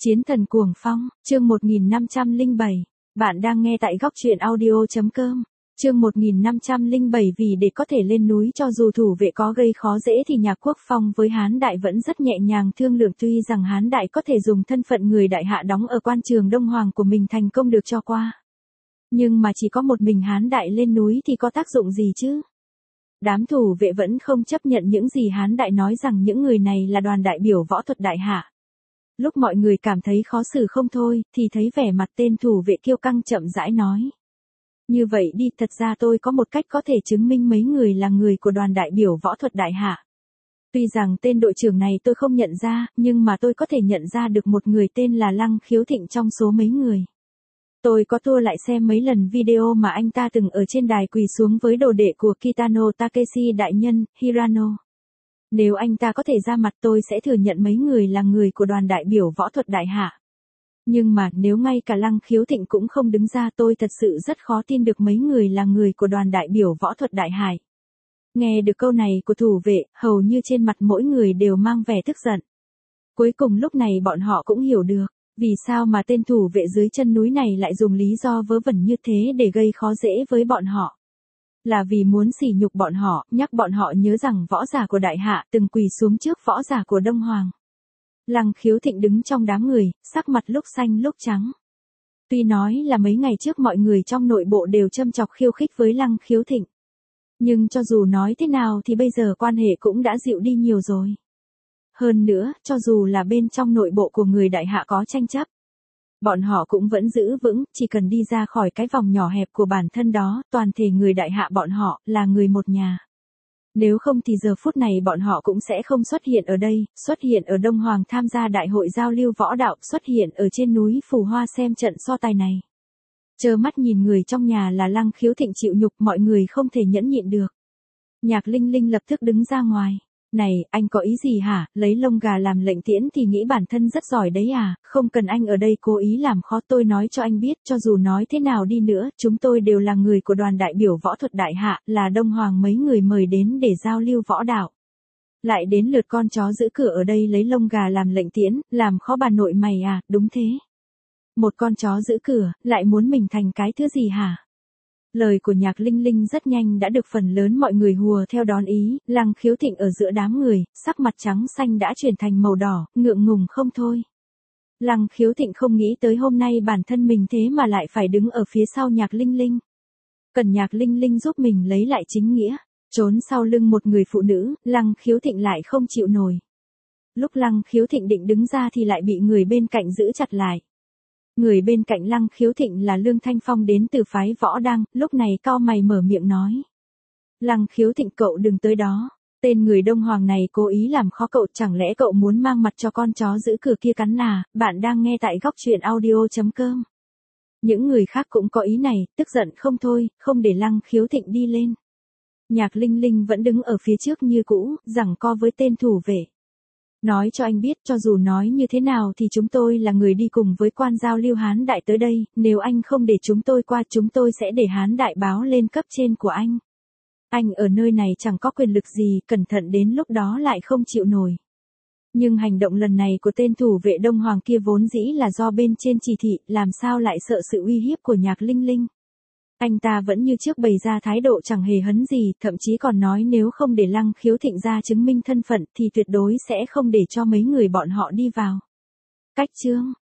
Chiến thần cuồng phong, chương 1507. Bạn đang nghe tại góc truyện audio.com. Chương 1507 vì để có thể lên núi cho dù thủ vệ có gây khó dễ thì nhà Quốc Phong với Hán Đại vẫn rất nhẹ nhàng thương lượng, tuy rằng Hán Đại có thể dùng thân phận người đại hạ đóng ở quan trường Đông Hoàng của mình thành công được cho qua. Nhưng mà chỉ có một mình Hán Đại lên núi thì có tác dụng gì chứ? Đám thủ vệ vẫn không chấp nhận những gì Hán Đại nói rằng những người này là đoàn đại biểu võ thuật đại hạ. Lúc mọi người cảm thấy khó xử không thôi, thì thấy vẻ mặt tên thủ vệ kiêu căng chậm rãi nói. Như vậy đi, thật ra tôi có một cách có thể chứng minh mấy người là người của đoàn đại biểu võ thuật đại hạ. Tuy rằng tên đội trưởng này tôi không nhận ra, nhưng mà tôi có thể nhận ra được một người tên là Lăng Khiếu Thịnh trong số mấy người. Tôi có tua lại xem mấy lần video mà anh ta từng ở trên đài quỳ xuống với đồ đệ của Kitano Takeshi đại nhân, Hirano. Nếu anh ta có thể ra mặt tôi sẽ thừa nhận mấy người là người của đoàn đại biểu võ thuật đại hạ. Nhưng mà nếu ngay cả Lăng Khiếu Thịnh cũng không đứng ra, tôi thật sự rất khó tin được mấy người là người của đoàn đại biểu võ thuật đại hải. Nghe được câu này của thủ vệ, hầu như trên mặt mỗi người đều mang vẻ tức giận. Cuối cùng lúc này bọn họ cũng hiểu được, vì sao mà tên thủ vệ dưới chân núi này lại dùng lý do vớ vẩn như thế để gây khó dễ với bọn họ. Là vì muốn sỉ nhục bọn họ, nhắc bọn họ nhớ rằng võ giả của đại hạ từng quỳ xuống trước võ giả của Đông Hoàng. Lăng Khiếu Thịnh đứng trong đám người, sắc mặt lúc xanh lúc trắng. Tuy nói là mấy ngày trước mọi người trong nội bộ đều châm chọc khiêu khích với Lăng Khiếu Thịnh. Nhưng cho dù nói thế nào thì bây giờ quan hệ cũng đã dịu đi nhiều rồi. Hơn nữa, cho dù là bên trong nội bộ của người đại hạ có tranh chấp, bọn họ cũng vẫn giữ vững, chỉ cần đi ra khỏi cái vòng nhỏ hẹp của bản thân đó, toàn thể người đại hạ bọn họ là người một nhà. Nếu không thì giờ phút này bọn họ cũng sẽ không xuất hiện ở đây, xuất hiện ở Đông Hoàng tham gia đại hội giao lưu võ đạo, xuất hiện ở trên núi Phù Hoa xem trận so tài này. Trơ mắt nhìn người trong nhà là Lăng Khiếu Thịnh chịu nhục, mọi người không thể nhẫn nhịn được. Nhạc Linh Linh lập tức đứng ra ngoài. Này, anh có ý gì hả, lấy lông gà làm lệnh tiễn thì nghĩ bản thân rất giỏi đấy à, không cần anh ở đây cố ý làm khó. Tôi nói cho anh biết, cho dù nói thế nào đi nữa, chúng tôi đều là người của đoàn đại biểu võ thuật đại hạ, là Đông Hoàng mấy người mời đến để giao lưu võ đạo. Lại đến lượt con chó giữ cửa ở đây lấy lông gà làm lệnh tiễn, làm khó bà nội mày à, đúng thế. Một con chó giữ cửa, lại muốn mình thành cái thứ gì hả? Lời của Nhạc Linh Linh rất nhanh đã được phần lớn mọi người hùa theo đón ý. Lăng Khiếu Thịnh ở giữa đám người, sắc mặt trắng xanh đã chuyển thành màu đỏ, ngượng ngùng không thôi. Lăng Khiếu Thịnh không nghĩ tới hôm nay bản thân mình thế mà lại phải đứng ở phía sau Nhạc Linh Linh. Cần Nhạc Linh Linh giúp mình lấy lại chính nghĩa, trốn sau lưng một người phụ nữ, Lăng Khiếu Thịnh lại không chịu nổi. Lúc Lăng Khiếu Thịnh định đứng ra thì lại bị người bên cạnh giữ chặt lại. Người bên cạnh Lăng Khiếu Thịnh là Lương Thanh Phong đến từ phái Võ Đăng, lúc này cau mày mở miệng nói. Lăng Khiếu Thịnh, cậu đừng tới đó. Tên người Đông Hoàng này cố ý làm khó cậu, chẳng lẽ cậu muốn mang mặt cho con chó giữ cửa kia cắn à? Bạn đang nghe tại góc truyện audio.com. Những người khác cũng có ý này, tức giận không thôi, không để Lăng Khiếu Thịnh đi lên. Nhạc Linh Linh vẫn đứng ở phía trước như cũ, giằng co với tên thủ vệ. Nói cho anh biết, cho dù nói như thế nào thì chúng tôi là người đi cùng với quan giao lưu Hán Đại tới đây, nếu anh không để chúng tôi qua, chúng tôi sẽ để Hán Đại báo lên cấp trên của anh. Anh ở nơi này chẳng có quyền lực gì, cẩn thận đến lúc đó lại không chịu nổi. Nhưng hành động lần này của tên thủ vệ Đông Hoàng kia vốn dĩ là do bên trên chỉ thị, làm sao lại sợ sự uy hiếp của Nhạc Linh Linh. Anh ta vẫn như trước bày ra thái độ chẳng hề hấn gì, thậm chí còn nói nếu không để Lăng Khiếu Thịnh ra chứng minh thân phận thì tuyệt đối sẽ không để cho mấy người bọn họ đi vào. Cách chương,